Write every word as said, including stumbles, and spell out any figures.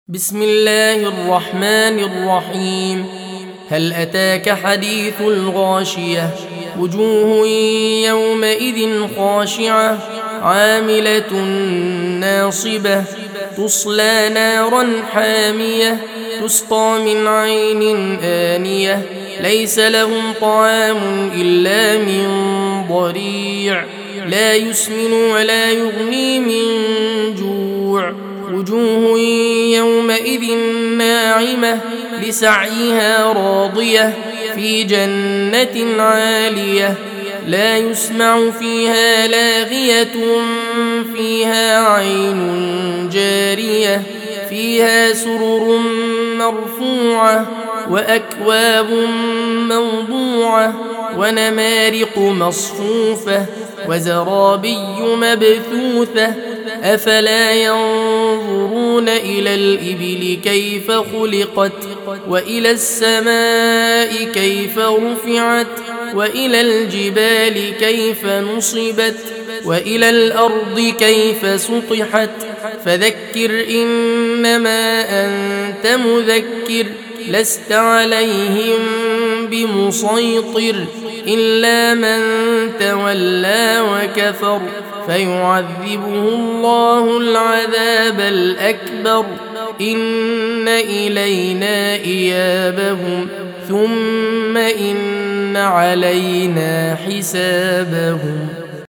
بسم الله الرحمن الرحيم. هل أتاك حديث الغاشية؟ وجوه يومئذ خاشعة عاملة ناصبة تصلى نارا حامية تسقى من عين آنية ليس لهم طعام إلا من ضريع لا يسمن ولا يغني من جوع. وجوه يومئذ ناعمة لسعيها راضية في جنة عالية لا يسمع فيها لاغية فيها عين جارية فيها سرر مرفوعة وأكواب موضوعة ونمارق مصفوفة وزرابي مبثوثة أفلا ينظرون إلى الإبل كيف خلقت وإلى السماء كيف رفعت وإلى الجبال كيف نصبت وإلى الأرض كيف سطحت فذكر إنما أنت مذكر لست عليهم بمسيطر إلا من تولى وكفر فيعذبه الله العذاب الأكبر إن إلينا إيابهم ثم إن علينا حسابهم.